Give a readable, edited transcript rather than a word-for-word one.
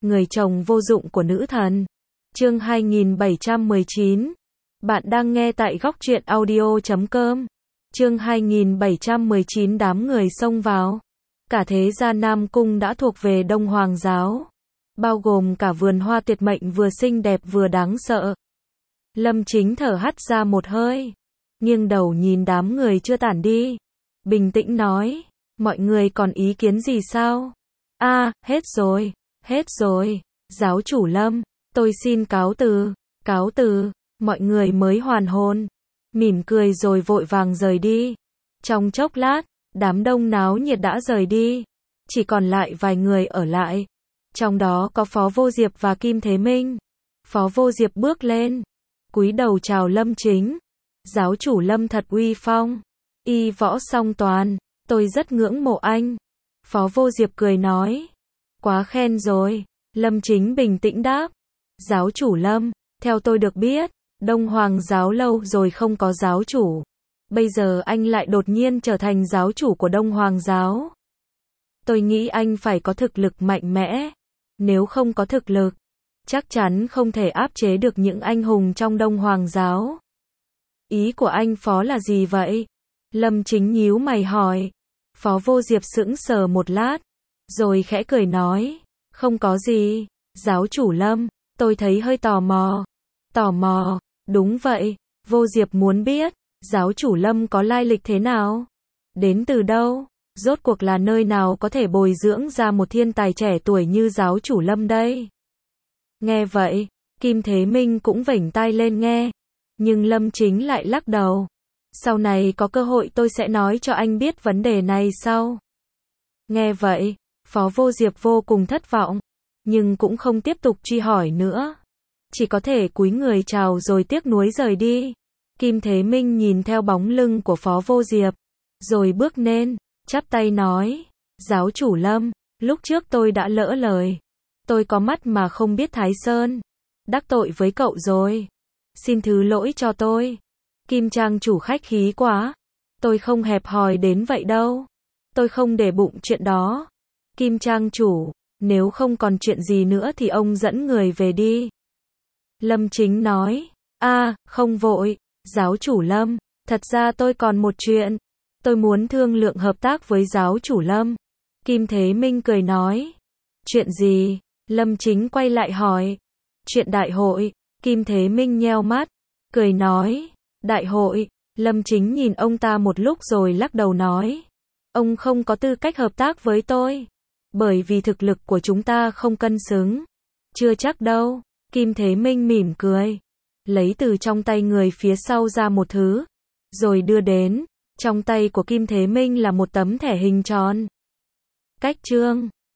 Người chồng vô dụng của nữ thần. Chương 2719. Bạn đang nghe tại góc truyện audio.com. Chương 2719 đám người xông vào. Cả thế gian Nam Cung đã thuộc về Đông Hoàng giáo. Bao gồm cả vườn hoa tuyệt mệnh vừa xinh đẹp vừa đáng sợ. Lâm Chính thở hắt ra một hơi. Nghiêng đầu nhìn đám người chưa tản đi. Bình tĩnh nói. Mọi người còn ý kiến gì sao? Hết rồi. Hết rồi. Giáo chủ Lâm, tôi xin cáo từ. Cáo từ. Mọi người mới hoàn hồn. Mỉm cười rồi vội vàng rời đi. Trong chốc lát, đám đông náo nhiệt đã rời đi. Chỉ còn lại vài người ở lại. Trong đó có Phó Vô Diệp và Kim Thế Minh. Phó Vô Diệp bước lên. Cúi đầu chào Lâm Chính. Giáo chủ Lâm thật uy phong. Y võ song toàn. Tôi rất ngưỡng mộ anh. Phó Vô Diệp cười nói. Quá khen rồi. Lâm Chính bình tĩnh đáp. Giáo chủ Lâm, theo tôi được biết, Đông Hoàng giáo lâu rồi không có giáo chủ. Bây giờ anh lại đột nhiên trở thành giáo chủ của Đông Hoàng giáo. Tôi nghĩ anh phải có thực lực mạnh mẽ. Nếu không có thực lực, chắc chắn không thể áp chế được những anh hùng trong Đông Hoàng giáo. Ý của anh Phó là gì vậy? Lâm Chính nhíu mày hỏi. Phó Vô Diệp sững sờ một lát, rồi khẽ cười nói. Không có gì, giáo chủ Lâm, tôi thấy hơi tò mò. Tò mò, đúng vậy, Vô Diệp muốn biết, giáo chủ Lâm có lai lịch thế nào? Đến từ đâu? Rốt cuộc là nơi nào có thể bồi dưỡng ra một thiên tài trẻ tuổi như giáo chủ Lâm đây? Nghe vậy, Kim Thế Minh cũng vểnh tai lên nghe. Nhưng Lâm Chính lại lắc đầu. Sau này có cơ hội tôi sẽ nói cho anh biết vấn đề này sau. Nghe vậy, Phó Vô Diệp vô cùng thất vọng. Nhưng cũng không tiếp tục truy hỏi nữa. Chỉ có thể cúi người chào rồi tiếc nuối rời đi. Kim Thế Minh nhìn theo bóng lưng của Phó Vô Diệp. Rồi bước lên, chắp tay nói. Giáo chủ Lâm, lúc trước tôi đã lỡ lời. Tôi có mắt mà không biết Thái Sơn. Đắc tội với cậu rồi. Xin thứ lỗi cho tôi. Kim Trang chủ khách khí quá. Tôi không hẹp hòi đến vậy đâu. Tôi không để bụng chuyện đó. Kim Trang chủ, nếu không còn chuyện gì nữa thì ông dẫn người về đi. Lâm Chính nói. Không vội, giáo chủ Lâm, thật ra tôi còn một chuyện. Tôi muốn thương lượng hợp tác với giáo chủ Lâm. Kim Thế Minh cười nói. Chuyện gì? Lâm Chính quay lại hỏi. Chuyện đại hội. Kim Thế Minh nheo mắt, cười nói. Đại hội. Lâm Chính nhìn ông ta một lúc rồi lắc đầu nói. Ông không có tư cách hợp tác với tôi. Bởi vì thực lực của chúng ta không cân xứng. Chưa chắc đâu. Kim Thế Minh mỉm cười. Lấy từ trong tay người phía sau ra một thứ. Rồi đưa đến. Trong tay của Kim Thế Minh là một tấm thẻ hình tròn. Cách chương.